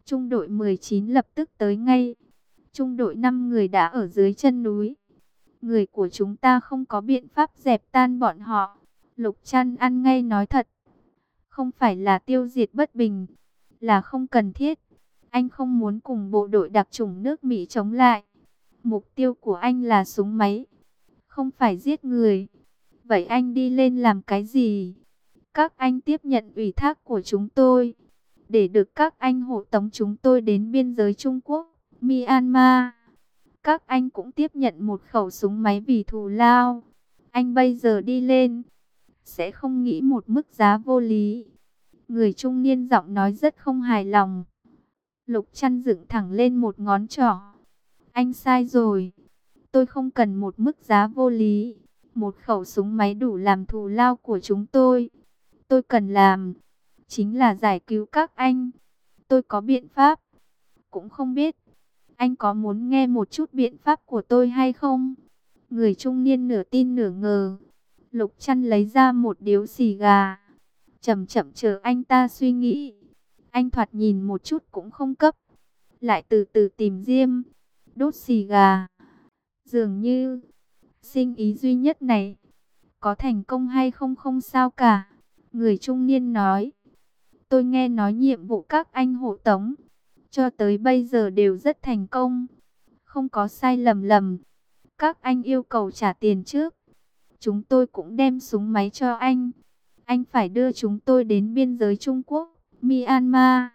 Trung đội 19 lập tức tới ngay. Trung đội 5 người đã ở dưới chân núi. Người của chúng ta không có biện pháp dẹp tan bọn họ. Lục Trăn ăn ngay nói thật. Không phải là tiêu diệt bất bình, là không cần thiết. Anh không muốn cùng bộ đội đặc chủng nước Mỹ chống lại. Mục tiêu của anh là súng máy, không phải giết người. Vậy anh đi lên làm cái gì? Các anh tiếp nhận ủy thác của chúng tôi, để được các anh hộ tống chúng tôi đến biên giới Trung Quốc, Myanmar. Các anh cũng tiếp nhận một khẩu súng máy vì thù lao. Anh bây giờ đi lên, sẽ không nghĩ một mức giá vô lý. Người trung niên giọng nói rất không hài lòng. Lục Trăn dựng thẳng lên một ngón trỏ. Anh sai rồi. Tôi không cần một mức giá vô lý. Một khẩu súng máy đủ làm thù lao của chúng tôi. Tôi cần làm chính là giải cứu các anh. Tôi có biện pháp. Cũng không biết anh có muốn nghe một chút biện pháp của tôi hay không? Người trung niên nửa tin nửa ngờ. Lục Trăn lấy ra một điếu xì gà. Chậm chậm chờ anh ta suy nghĩ. Anh thoạt nhìn một chút cũng không cấp. Lại từ từ tìm diêm, đốt xì gà. Dường như sinh ý duy nhất này có thành công hay không không sao cả. Người trung niên nói. Tôi nghe nói nhiệm vụ các anh hộ tống cho tới bây giờ đều rất thành công, không có sai lầm lầm. Các anh yêu cầu trả tiền trước, chúng tôi cũng đem súng máy cho anh. Anh phải đưa chúng tôi đến biên giới Trung Quốc, Myanmar.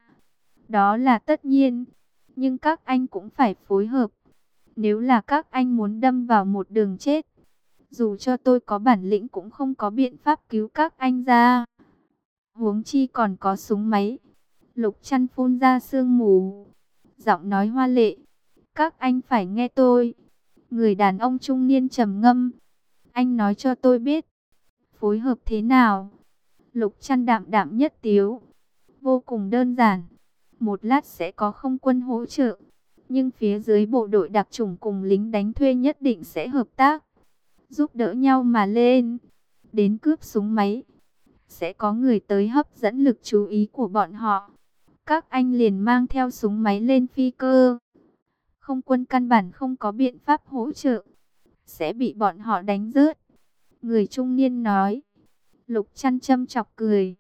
Đó là tất nhiên, nhưng các anh cũng phải phối hợp. Nếu là các anh muốn đâm vào một đường chết, dù cho tôi có bản lĩnh cũng không có biện pháp cứu các anh ra. Huống chi còn có súng máy. Lục Trăn phun ra sương mù, giọng nói hoa lệ. Các anh phải nghe tôi. Người đàn ông trung niên trầm ngâm. Anh nói cho tôi biết, phối hợp thế nào? Lục Trăn đạm đạm nhất tiếu. Vô cùng đơn giản. Một lát sẽ có không quân hỗ trợ. Nhưng phía dưới bộ đội đặc chủng cùng lính đánh thuê nhất định sẽ hợp tác, giúp đỡ nhau mà lên. Đến cướp súng máy, sẽ có người tới hấp dẫn lực chú ý của bọn họ. Các anh liền mang theo súng máy lên phi cơ. Không quân căn bản không có biện pháp hỗ trợ, sẽ bị bọn họ đánh rớt. Người trung niên nói. Lục Trăn châm chọc cười.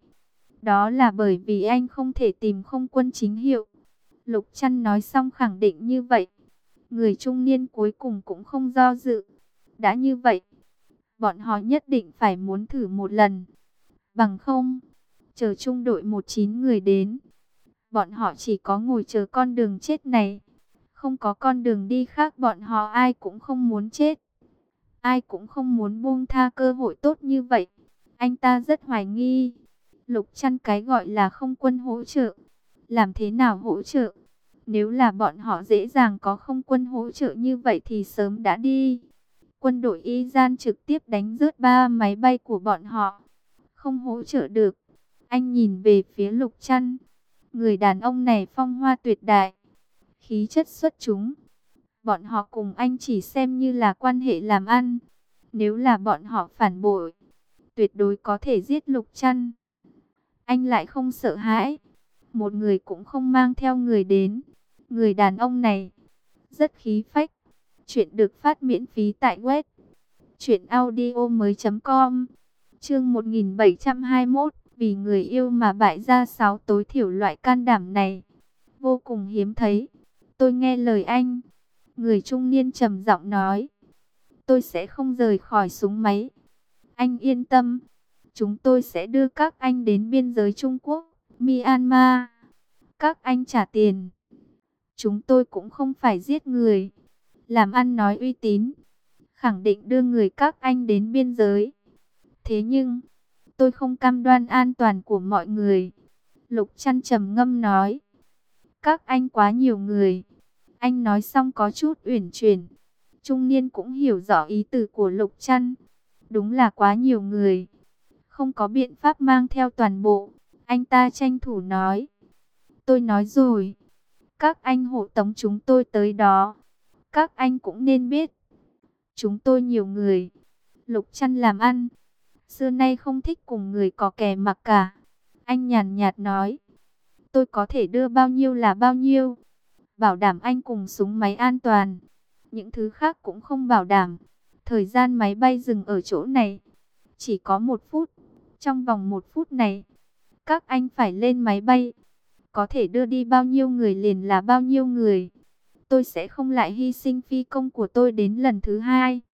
Đó là bởi vì anh không thể tìm không quân chính hiệu. Lục Trăn nói xong khẳng định như vậy. Người trung niên cuối cùng cũng không do dự. Đã như vậy, bọn họ nhất định phải muốn thử một lần. Bằng không, chờ trung đội 19 người đến, bọn họ chỉ có ngồi chờ con đường chết này. Không có con đường đi khác, bọn họ ai cũng không muốn chết. Ai cũng không muốn buông tha cơ hội tốt như vậy. Anh ta rất hoài nghi. Lục Trăn cái gọi là không quân hỗ trợ. Làm thế nào hỗ trợ? Nếu là bọn họ dễ dàng có không quân hỗ trợ như vậy thì sớm đã đi. Quân đội Iran trực tiếp đánh rớt 3 máy bay của bọn họ. Không hỗ trợ được. Anh nhìn về phía Lục Trăn. Người đàn ông này phong hoa tuyệt đại, khí chất xuất chúng. Bọn họ cùng anh chỉ xem như là quan hệ làm ăn. Nếu là bọn họ phản bội, tuyệt đối có thể giết Lục Trăn. Anh lại không sợ hãi. Một người cũng không mang theo người đến. Người đàn ông này rất khí phách. Chuyện được phát miễn phí tại web truyệnaudiomoi.com. Chương 1721, vì người yêu mà bại gia 6. Tối thiểu loại can đảm này vô cùng hiếm thấy. Tôi nghe lời anh. Người trung niên trầm giọng nói. Tôi sẽ không rời khỏi súng máy. Anh yên tâm. Chúng tôi sẽ đưa các anh đến biên giới Trung Quốc, Myanmar. Các anh trả tiền. Chúng tôi cũng không phải giết người. Làm ăn nói uy tín, khẳng định đưa người các anh đến biên giới. Thế nhưng, tôi không cam đoan an toàn của mọi người. Lục Trăn trầm ngâm nói. Các anh quá nhiều người. Anh nói xong có chút uyển chuyển. Trung niên cũng hiểu rõ ý từ của Lục Trăn. Đúng là quá nhiều người. Không có biện pháp mang theo toàn bộ. Anh ta tranh thủ nói. Tôi nói rồi. Các anh hộ tống chúng tôi tới đó. Các anh cũng nên biết. Chúng tôi nhiều người. Lục Trăn làm ăn xưa nay không thích cùng người có kè mặc cả. Anh nhàn nhạt nói. Tôi có thể đưa bao nhiêu là bao nhiêu. Bảo đảm anh cùng súng máy an toàn. Những thứ khác cũng không bảo đảm. Thời gian máy bay dừng ở chỗ này chỉ có 1 phút. Trong vòng 1 phút này, các anh phải lên máy bay. Có thể đưa đi bao nhiêu người liền là bao nhiêu người. Tôi sẽ không lại hy sinh phi công của tôi đến lần thứ hai.